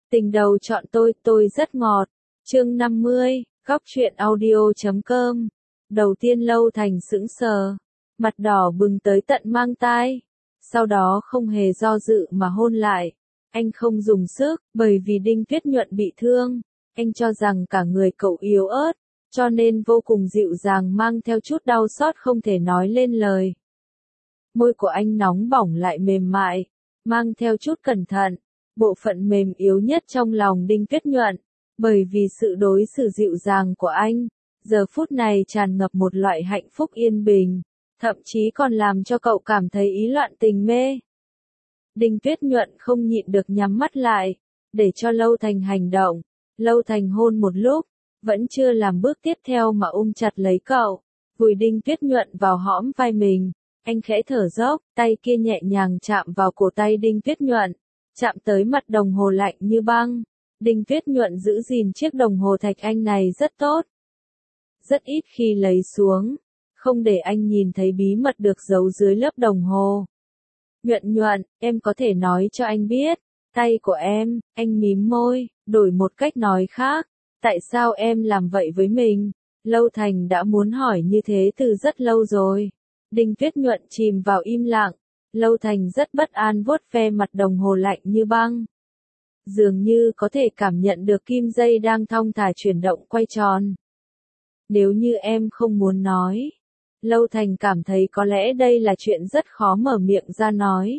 Tình đầu chọn tôi rất ngọt. Chương 50, góc truyện audio.com. Đầu tiên Lâu Thành sững sờ, mặt đỏ bừng tới tận mang tai. Sau đó không hề do dự mà hôn lại. Anh không dùng sức, bởi vì Đinh Tuyết Nhuận bị thương. Anh cho rằng cả người cậu yếu ớt, cho nên vô cùng dịu dàng mang theo chút đau xót không thể nói lên lời. Môi của anh nóng bỏng lại mềm mại, mang theo chút cẩn thận, bộ phận mềm yếu nhất trong lòng Đinh Tuyết Nhuận. Bởi vì sự đối xử dịu dàng của anh, giờ phút này tràn ngập một loại hạnh phúc yên bình, thậm chí còn làm cho cậu cảm thấy ý loạn tình mê. Đinh Tuyết Nhuận không nhịn được nhắm mắt lại, để cho Lâu Thành hành động. Lâu Thành hôn một lúc, vẫn chưa làm bước tiếp theo mà ôm chặt lấy cậu, vùi Đinh Tuyết Nhuận vào hõm vai mình. Anh khẽ thở dốc, tay kia nhẹ nhàng chạm vào cổ tay Đinh Tuyết Nhuận, chạm tới mặt đồng hồ lạnh như băng. Đinh Tuyết Nhuận giữ gìn chiếc đồng hồ thạch anh này rất tốt. Rất ít khi lấy xuống, không để anh nhìn thấy bí mật được giấu dưới lớp đồng hồ. Nhuận, em có thể nói cho anh biết, tay của em, anh mím môi, đổi một cách nói khác, tại sao em làm vậy với mình? Lâu Thành đã muốn hỏi như thế từ rất lâu rồi. Đinh Tuyết Nhuận chìm vào im lặng, Lâu Thành rất bất an vuốt ve mặt đồng hồ lạnh như băng. Dường như có thể cảm nhận được kim dây đang thong thả chuyển động quay tròn. Nếu như em không muốn nói, Lâu Thành cảm thấy có lẽ đây là chuyện rất khó mở miệng ra nói.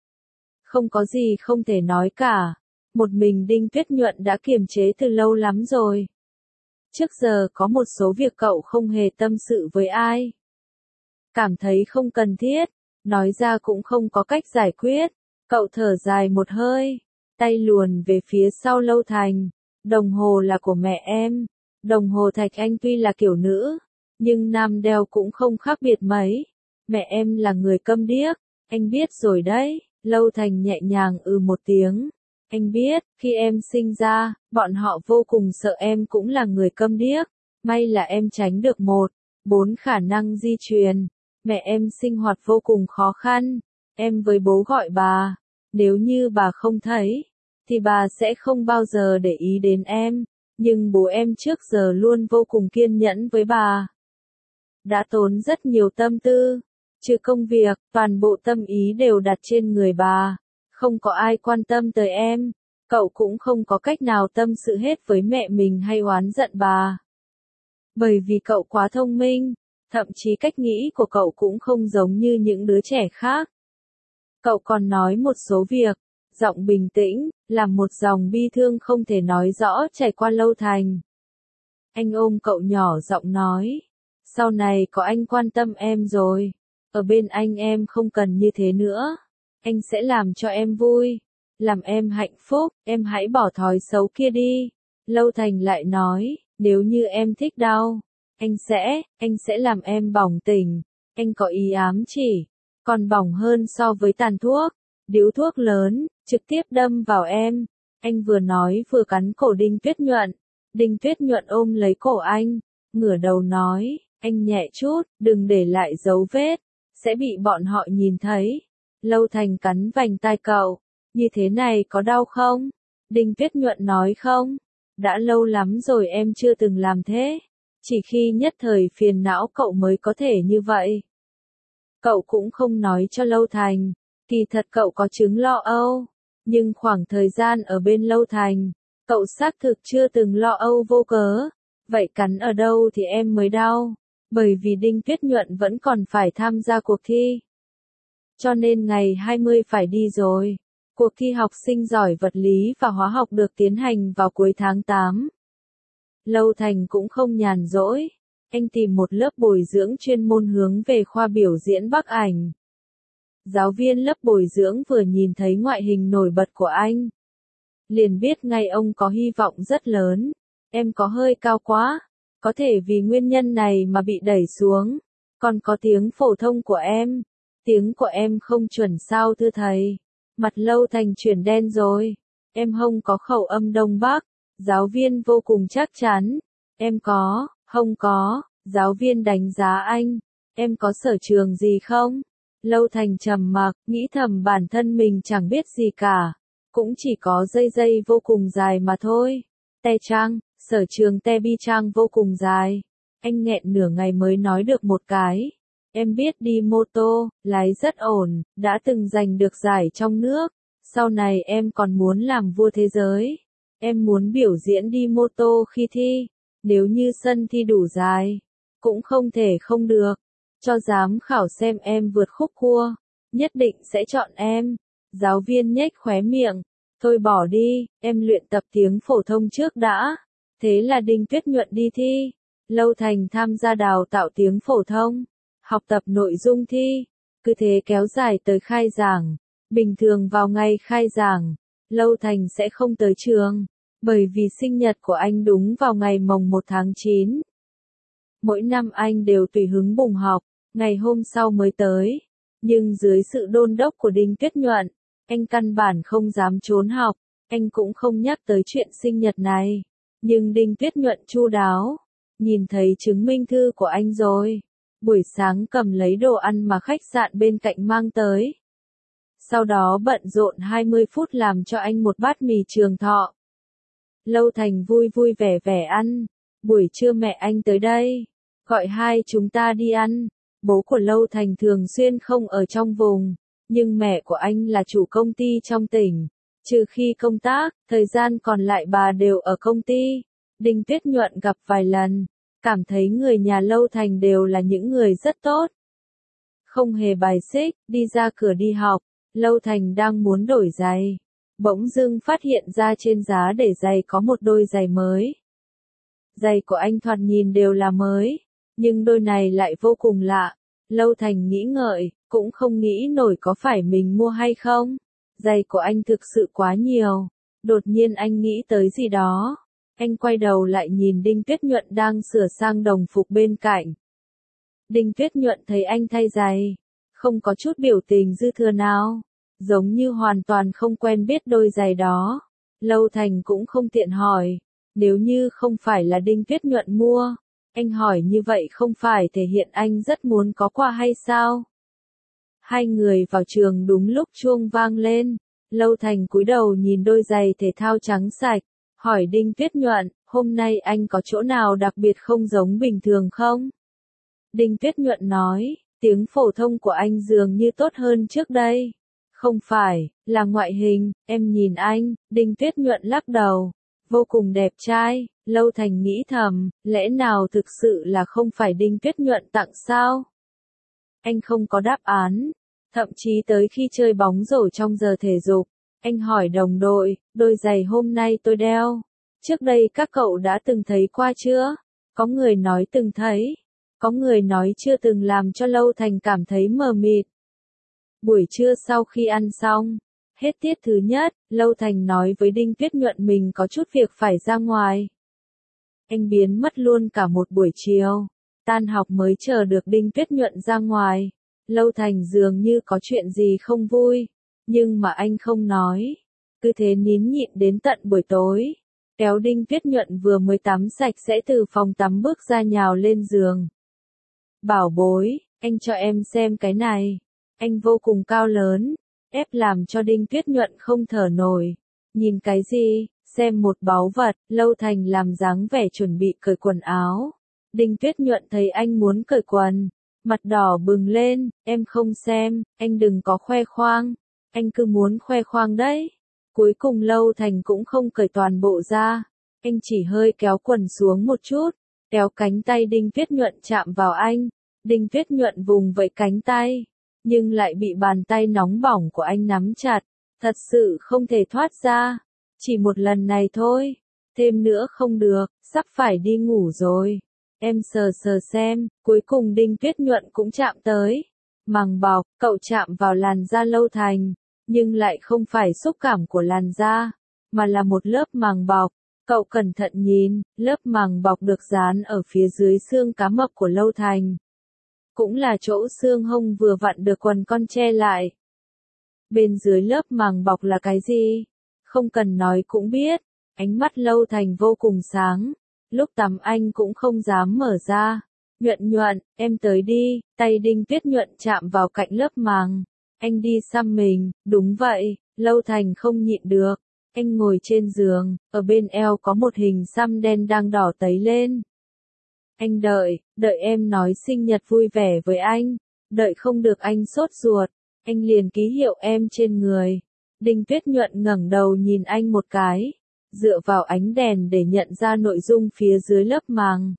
Không có gì không thể nói cả, một mình Đinh Tuyết Nhuận đã kiềm chế từ lâu lắm rồi. Trước giờ có một số việc cậu không hề tâm sự với ai. Cảm thấy không cần thiết, nói ra cũng không có cách giải quyết, cậu thở dài một hơi, tay luồn về phía sau Lâu Thành. Đồng hồ là của mẹ em, đồng hồ thạch anh tuy là kiểu nữ, nhưng nam đeo cũng không khác biệt mấy. Mẹ em là người câm điếc, anh biết rồi đấy. Lâu Thành nhẹ nhàng một tiếng. Anh biết, khi em sinh ra, bọn họ vô cùng sợ em cũng là người câm điếc. May là em tránh được 4 khả năng di truyền. Mẹ em sinh hoạt vô cùng khó khăn. Em với bố gọi bà. Nếu như bà không thấy, thì bà sẽ không bao giờ để ý đến em. Nhưng bố em trước giờ luôn vô cùng kiên nhẫn với bà. Đã tốn rất nhiều tâm tư. Trừ công việc, toàn bộ tâm ý đều đặt trên người bà. Không có ai quan tâm tới em. Cậu cũng không có cách nào tâm sự hết với mẹ mình hay oán giận bà. Bởi vì cậu quá thông minh, thậm chí cách nghĩ của cậu cũng không giống như những đứa trẻ khác. Cậu còn nói một số việc, giọng bình tĩnh, làm một dòng bi thương không thể nói rõ chảy qua Lâu Thành. Anh ôm cậu nhỏ giọng nói, sau này có anh quan tâm em rồi, ở bên anh em không cần như thế nữa. Anh sẽ làm cho em vui, làm em hạnh phúc, em hãy bỏ thói xấu kia đi. Lâu Thành lại nói, nếu như em thích đau, anh sẽ làm em bỏng tỉnh. Anh có ý ám chỉ, còn bỏng hơn so với tàn thuốc, điếu thuốc lớn, trực tiếp đâm vào em. Anh vừa nói vừa cắn cổ Đinh Tuyết Nhuận. Đinh Tuyết Nhuận ôm lấy cổ anh, ngửa đầu nói, anh nhẹ chút, đừng để lại dấu vết, sẽ bị bọn họ nhìn thấy. Lâu Thành cắn vành tai cậu, như thế này có đau không? Đinh Tuyết Nhuận nói không, đã lâu lắm rồi em chưa từng làm thế, chỉ khi nhất thời phiền não cậu mới có thể như vậy. Cậu cũng không nói cho Lâu Thành, kỳ thật cậu có chứng lo âu, nhưng khoảng thời gian ở bên Lâu Thành, cậu xác thực chưa từng lo âu vô cớ. Vậy cắn ở đâu thì em mới đau? Bởi vì Đinh Tuyết Nhuận vẫn còn phải tham gia cuộc thi. Cho nên ngày 20 phải đi rồi. Cuộc thi học sinh giỏi vật lý và hóa học được tiến hành vào cuối tháng 8. Lâu Thành cũng không nhàn rỗi. Anh tìm một lớp bồi dưỡng chuyên môn hướng về khoa biểu diễn Bắc ảnh. Giáo viên lớp bồi dưỡng vừa nhìn thấy ngoại hình nổi bật của anh, liền biết ngay ông có hy vọng rất lớn. Em có hơi cao quá, có thể vì nguyên nhân này mà bị đẩy xuống. Còn có tiếng phổ thông của em, tiếng của em không chuẩn sao thưa thầy. Mặt Lâu Thành chuyển đen rồi. Em không có khẩu âm Đông Bắc. Giáo viên vô cùng chắc chắn. Em có, không có. Giáo viên đánh giá anh. Em có sở trường gì không? Lâu Thành trầm mặc, nghĩ thầm bản thân mình chẳng biết gì cả. cũng chỉ có dây vô cùng dài mà thôi. Te trang, sở trường te bi trang vô cùng dài. Anh nghẹn nửa ngày mới nói được một cái. Em biết đi mô tô, lái rất ổn, đã từng giành được giải trong nước. Sau này em còn muốn làm vua thế giới. Em muốn biểu diễn đi mô tô khi thi. Nếu như sân thi đủ dài, cũng không thể không được. Cho giám khảo xem em vượt khúc cua, nhất định sẽ chọn em. Giáo viên nhếch khóe miệng. Thôi bỏ đi, em luyện tập tiếng phổ thông trước đã. Thế là Đinh Tuyết Nhuận đi thi. Lâu Thành tham gia đào tạo tiếng phổ thông, học tập nội dung thi. Cứ thế kéo dài tới khai giảng. Bình thường vào ngày khai giảng, Lâu Thành sẽ không tới trường, bởi vì sinh nhật của anh đúng vào ngày mồng 1 tháng 9. Mỗi năm anh đều tùy hứng bùng học, ngày hôm sau mới tới. Nhưng dưới sự đôn đốc của Đinh Tuyết Nhuận, anh căn bản không dám trốn học, anh cũng không nhắc tới chuyện sinh nhật này. Nhưng Đinh Tuyết Nhuận chu đáo, nhìn thấy chứng minh thư của anh rồi. Buổi sáng cầm lấy đồ ăn mà khách sạn bên cạnh mang tới. Sau đó bận rộn 20 phút làm cho anh một bát mì Trường Thọ. Lâu Thành vui vui vẻ vẻ ăn. Buổi trưa mẹ anh tới đây, gọi hai chúng ta đi ăn. Bố của Lâu Thành thường xuyên không ở trong vùng, nhưng mẹ của anh là chủ công ty trong tỉnh. Trừ khi công tác, thời gian còn lại bà đều ở công ty. Đinh Tuyết Nhuận gặp vài lần, cảm thấy người nhà Lâu Thành đều là những người rất tốt. Không hề bài xích, đi ra cửa đi học. Lâu Thành đang muốn đổi giày, bỗng dưng phát hiện ra trên giá để giày có một đôi giày mới. Giày của anh thoạt nhìn đều là mới, nhưng đôi này lại vô cùng lạ. Lâu Thành nghĩ ngợi, cũng không nghĩ nổi có phải mình mua hay không. Giày của anh thực sự quá nhiều. Đột nhiên anh nghĩ tới gì đó. Anh quay đầu lại nhìn Đinh Tuyết Nhuận đang sửa sang đồng phục bên cạnh. Đinh Tuyết Nhuận thấy anh thay giày, không có chút biểu tình dư thừa nào, giống như hoàn toàn không quen biết đôi giày đó. Lâu Thành cũng không tiện hỏi, nếu như không phải là Đinh Tuyết Nhuận mua, anh hỏi như vậy không phải thể hiện anh rất muốn có quà hay sao? Hai người vào trường đúng lúc chuông vang lên, Lâu Thành cúi đầu nhìn đôi giày thể thao trắng sạch, hỏi Đinh Tuyết Nhuận, hôm nay anh có chỗ nào đặc biệt không giống bình thường không? Đinh Tuyết Nhuận nói, tiếng phổ thông của anh dường như tốt hơn trước đây. Không phải, là ngoại hình, em nhìn anh. Đinh Tuyết Nhuận lắc đầu, vô cùng đẹp trai. Lâu Thành nghĩ thầm, lẽ nào thực sự là không phải Đinh Tuyết Nhuận tặng sao? Anh không có đáp án. Thậm chí tới khi chơi bóng rổ trong giờ thể dục, anh hỏi đồng đội, đôi giày hôm nay tôi đeo, trước đây các cậu đã từng thấy qua chưa? Có người nói từng thấy, có người nói chưa từng, làm cho Lâu Thành cảm thấy mờ mịt. Buổi trưa sau khi ăn xong, hết tiết thứ nhất, Lâu Thành nói với Đinh Tuyết Nhuận mình có chút việc phải ra ngoài. Anh biến mất luôn cả một buổi chiều, tan học mới chờ được Đinh Tuyết Nhuận ra ngoài. Lâu Thành dường như có chuyện gì không vui, nhưng mà anh không nói, cứ thế nín nhịn đến tận buổi tối. Kéo Đinh Tuyết Nhuận vừa mới tắm sạch sẽ từ phòng tắm bước ra nhào lên giường. Bảo bối, anh cho em xem cái này. Anh vô cùng cao lớn, ép làm cho Đinh Tuyết Nhuận không thở nổi. Nhìn cái gì? Xem một báu vật. Lâu Thành làm dáng vẻ chuẩn bị cởi quần áo. Đinh Tuyết Nhuận thấy anh muốn cởi quần, mặt đỏ bừng lên, em không xem, anh đừng có khoe khoang. Anh cứ muốn khoe khoang đấy. Cuối cùng Lâu Thành cũng không cởi toàn bộ ra. Anh chỉ hơi kéo quần xuống một chút, kéo cánh tay Đinh Tuyết Nhuận chạm vào anh. Đinh Tuyết Nhuận vùng vẫy cánh tay, nhưng lại bị bàn tay nóng bỏng của anh nắm chặt, thật sự không thể thoát ra. Chỉ một lần này thôi, thêm nữa không được, sắp phải đi ngủ rồi. Em sờ sờ xem, cuối cùng Đinh Tuyết Nhuận cũng chạm tới. Màng bọc, cậu chạm vào làn da Lâu Thành, nhưng lại không phải xúc cảm của làn da, mà là một lớp màng bọc. Cậu cẩn thận nhìn, lớp màng bọc được dán ở phía dưới xương cá mập của Lâu Thành. Cũng là chỗ xương hông vừa vặn được quần con che lại. Bên dưới lớp màng bọc là cái gì? Không cần nói cũng biết. Ánh mắt Lâu Thành vô cùng sáng. Lúc tắm anh cũng không dám mở ra. Nhuận Nhuận, em tới đi. Tay Đinh Tuyết Nhuận chạm vào cạnh lớp màng. Anh đi xăm mình. Đúng vậy. Lâu Thành không nhịn được. Anh ngồi trên giường, ở bên eo có một hình xăm đen đang đỏ tấy lên. Anh đợi em nói sinh nhật vui vẻ với anh. Đợi không được anh sốt ruột. Anh liền ký hiệu em trên người. Đinh Tuyết Nhuận ngẩng đầu nhìn anh một cái. Dựa vào ánh đèn để nhận ra nội dung phía dưới lớp màng.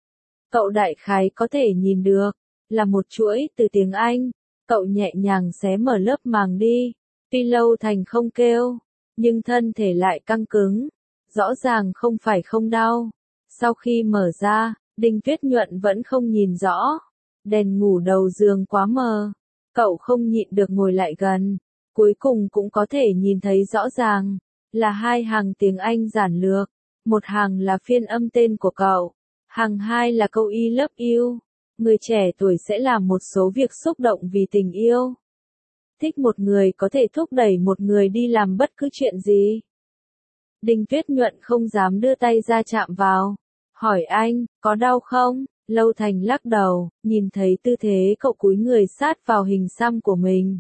Cậu đại khái có thể nhìn được. Là một chuỗi từ tiếng Anh. Cậu nhẹ nhàng xé mở lớp màng đi. Tuy Lâu Thành không kêu. Nhưng thân thể lại căng cứng. Rõ ràng không phải không đau. Sau khi mở ra, Đinh Tuyết Nhuận vẫn không nhìn rõ. Đèn ngủ đầu giường quá mờ. Cậu không nhịn được ngồi lại gần. Cuối cùng cũng có thể nhìn thấy rõ ràng. Là hai hàng tiếng Anh giản lược. Một hàng là phiên âm tên của cậu. Hàng hai là câu I love you. Người trẻ tuổi sẽ làm một số việc xúc động vì tình yêu. Thích một người có thể thúc đẩy một người đi làm bất cứ chuyện gì. Đinh Tuyết Nhuận không dám đưa tay ra chạm vào. Hỏi anh, có đau không? Lâu Thành lắc đầu, nhìn thấy tư thế cậu cúi người sát vào hình xăm của mình.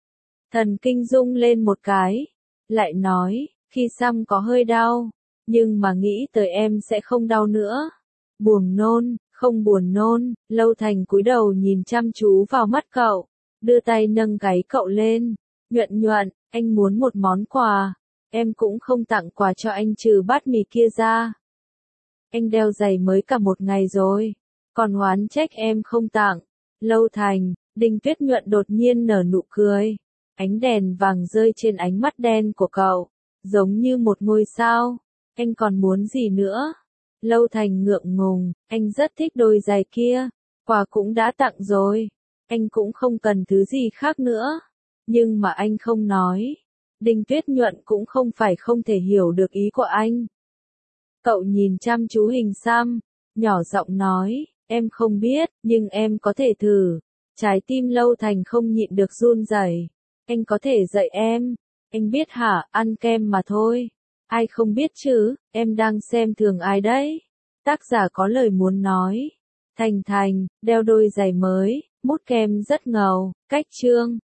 Thần kinh rung lên một cái. Lại nói, khi xăm có hơi đau. Nhưng mà nghĩ tới em sẽ không đau nữa. Buồn nôn, không buồn nôn. Lâu Thành cúi đầu nhìn chăm chú vào mắt cậu. Đưa tay nâng gáy cậu lên. Nhuận, anh muốn một món quà. Em cũng không tặng quà cho anh trừ bát mì kia ra. Anh đeo giày mới cả một ngày rồi. Còn oán trách em không tặng. Lâu Thành, Đinh Tuyết Nhuận đột nhiên nở nụ cười. Ánh đèn vàng rơi trên ánh mắt đen của cậu. Giống như một ngôi sao. Anh còn muốn gì nữa? Lâu Thành ngượng ngùng. Anh rất thích đôi giày kia. Quà cũng đã tặng rồi. Anh cũng không cần thứ gì khác nữa. Nhưng mà anh không nói. Đinh Tuyết Nhuận cũng không phải không thể hiểu được ý của anh. Cậu nhìn chăm chú hình xăm. Nhỏ giọng nói. Em không biết, nhưng em có thể thử. Trái tim Lâu Thành không nhịn được run rẩy. Anh có thể dạy em. Anh biết hả, ăn kem mà thôi. Ai không biết chứ, em đang xem thường ai đấy. Tác giả có lời muốn nói. Thành, đeo đôi giày mới, mút kem rất ngầu, cách chương.